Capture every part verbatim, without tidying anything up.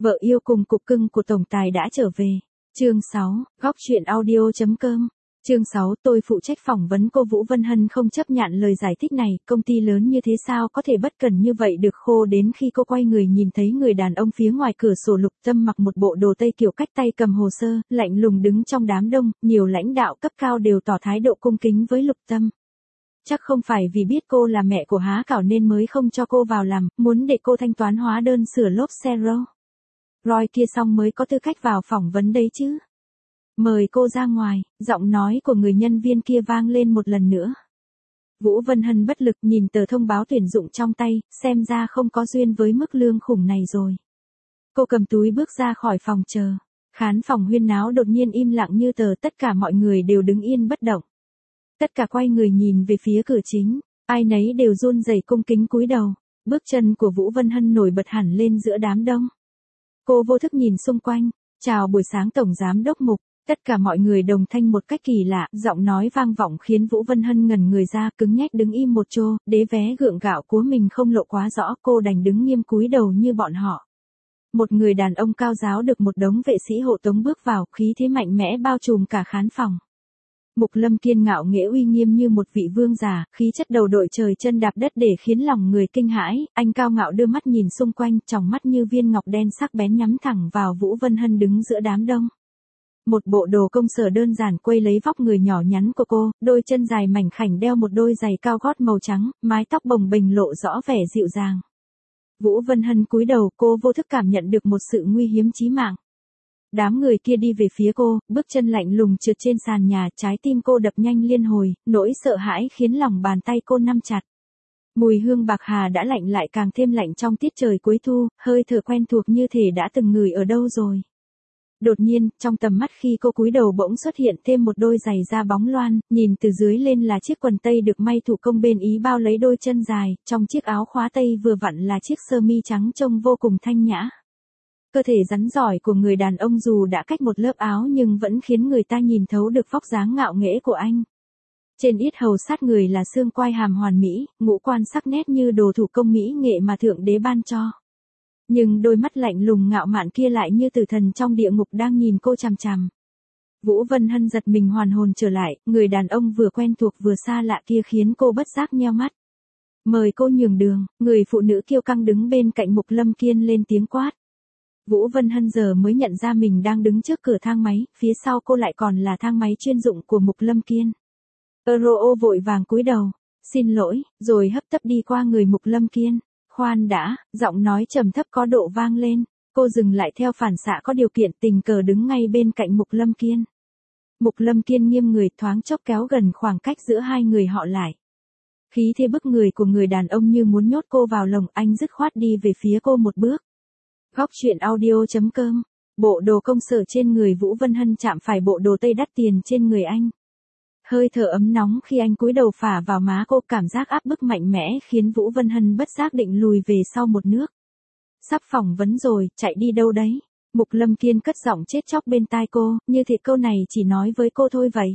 Vợ yêu cùng cục cưng của tổng tài đã trở về. Chương sáu, góc chuyện audio chấm com. Chương sáu, tôi phụ trách phỏng vấn cô Vũ Vân Hân không chấp nhận lời giải thích này, công ty lớn như thế sao có thể bất cần như vậy được. Khô đến khi cô quay người nhìn thấy người đàn ông phía ngoài cửa sổ. Lục Tâm mặc một bộ đồ tây kiểu cách tay cầm hồ sơ, lạnh lùng đứng trong đám đông, nhiều lãnh đạo cấp cao đều tỏ thái độ cung kính với Lục Tâm. Chắc không phải vì biết cô là mẹ của Há Cảo nên mới không cho cô vào làm, muốn để cô thanh toán hóa đơn sửa lốp xe Rolls Royce kia xong mới có tư cách vào phỏng vấn đấy chứ. Mời cô ra ngoài, giọng nói của người nhân viên kia vang lên một lần nữa. Vũ Vân Hân bất lực nhìn tờ thông báo tuyển dụng trong tay, xem ra không có duyên với mức lương khủng này rồi. Cô cầm túi bước ra khỏi phòng chờ. Khán phòng huyên náo đột nhiên im lặng như tờ, tất cả mọi người đều đứng yên bất động. Tất cả quay người nhìn về phía cửa chính, ai nấy đều run rẩy cung kính cúi đầu. Bước chân của Vũ Vân Hân nổi bật hẳn lên giữa đám đông. Cô vô thức nhìn xung quanh, chào buổi sáng Tổng Giám Đốc Mục. Tất cả mọi người đồng thanh một cách kỳ lạ, giọng nói vang vọng khiến Vũ Vân Hân ngẩn người ra, cứng nhách đứng im một chỗ, đế vé gượng gạo của mình không lộ quá rõ, cô đành đứng nghiêm cúi đầu như bọn họ. Một người đàn ông cao ráo được một đống vệ sĩ hộ tống bước vào, khí thế mạnh mẽ bao trùm cả khán phòng. Mục Lâm Kiên ngạo nghễ uy nghiêm như một vị vương giả, khí chất đầu đội trời chân đạp đất để khiến lòng người kinh hãi. Anh cao ngạo đưa mắt nhìn xung quanh, tròng mắt như viên ngọc đen sắc bén nhắm thẳng vào Vũ Vân Hân đứng giữa đám đông. Một bộ đồ công sở đơn giản quây lấy vóc người nhỏ nhắn của cô, đôi chân dài mảnh khảnh đeo một đôi giày cao gót màu trắng, mái tóc bồng bềnh lộ rõ vẻ dịu dàng. Vũ Vân Hân cúi đầu, cô vô thức cảm nhận được một sự nguy hiểm chí mạng. Đám người kia đi về phía cô, bước chân lạnh lùng trượt trên sàn nhà, trái tim cô đập nhanh liên hồi, nỗi sợ hãi khiến lòng bàn tay cô nắm chặt. Mùi hương bạc hà đã lạnh lại càng thêm lạnh trong tiết trời cuối thu, hơi thở quen thuộc như thể đã từng ngửi ở đâu rồi. Đột nhiên, trong tầm mắt khi cô cúi đầu bỗng xuất hiện thêm một đôi giày da bóng loan, nhìn từ dưới lên là chiếc quần tây được may thủ công bên Ý bao lấy đôi chân dài, trong chiếc áo khóa tây vừa vặn là chiếc sơ mi trắng trông vô cùng thanh nhã. Cơ thể rắn rỏi của người đàn ông dù đã cách một lớp áo nhưng vẫn khiến người ta nhìn thấu được vóc dáng ngạo nghễ của anh. Trên yết hầu sát người là xương quai hàm hoàn mỹ, ngũ quan sắc nét như đồ thủ công mỹ nghệ mà Thượng Đế ban cho. Nhưng đôi mắt lạnh lùng ngạo mạn kia lại như tử thần trong địa ngục đang nhìn cô chằm chằm. Vũ Vân Hân giật mình hoàn hồn trở lại, người đàn ông vừa quen thuộc vừa xa lạ kia khiến cô bất giác nheo mắt. Mời cô nhường đường, người phụ nữ kiêu căng đứng bên cạnh Mục Lâm Kiên lên tiếng quát. Vũ Vân Hân giờ mới nhận ra mình đang đứng trước cửa thang máy, phía sau cô lại còn là thang máy chuyên dụng của Mục Lâm Kiên. Euro vội vàng cúi đầu, xin lỗi, rồi hấp tấp đi qua người Mục Lâm Kiên. Khoan đã, giọng nói trầm thấp có độ vang lên, cô dừng lại theo phản xạ có điều kiện, tình cờ đứng ngay bên cạnh Mục Lâm Kiên. Mục Lâm Kiên nghiêng người, thoáng chốc kéo gần khoảng cách giữa hai người họ lại. Khí thế bức người của người đàn ông như muốn nhốt cô vào lồng, anh dứt khoát đi về phía cô một bước. Góc chuyện audio chấm com. Bộ đồ công sở trên người Vũ Vân Hân chạm phải bộ đồ tây đắt tiền trên người anh. Hơi thở ấm nóng khi anh cúi đầu phả vào má cô, cảm giác áp bức mạnh mẽ khiến Vũ Vân Hân bất giác định lùi về sau một nước. Sắp phỏng vấn rồi, chạy đi đâu đấy? Mục Lâm Kiên cất giọng chết chóc bên tai cô, như thể câu này chỉ nói với cô thôi vậy.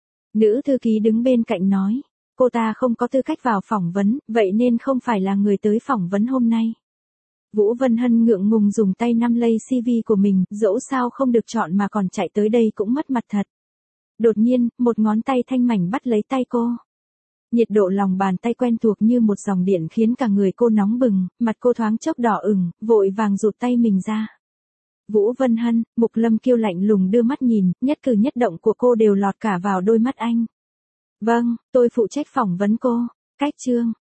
Nữ thư ký đứng bên cạnh nói, cô ta không có tư cách vào phỏng vấn, vậy nên không phải là người tới phỏng vấn hôm nay. Vũ Vân Hân ngượng ngùng dùng tay nắm lấy xê vê của mình, dẫu sao không được chọn mà còn chạy tới đây cũng mất mặt thật. Đột nhiên, một ngón tay thanh mảnh bắt lấy tay cô. Nhiệt độ lòng bàn tay quen thuộc như một dòng điện khiến cả người cô nóng bừng, mặt cô thoáng chốc đỏ ửng, vội vàng rụt tay mình ra. Vũ Vân Hân, Mục Lâm Kiêu lạnh lùng đưa mắt nhìn, nhất cử nhất động của cô đều lọt cả vào đôi mắt anh. Vâng, tôi phụ trách phỏng vấn cô. Cách chương.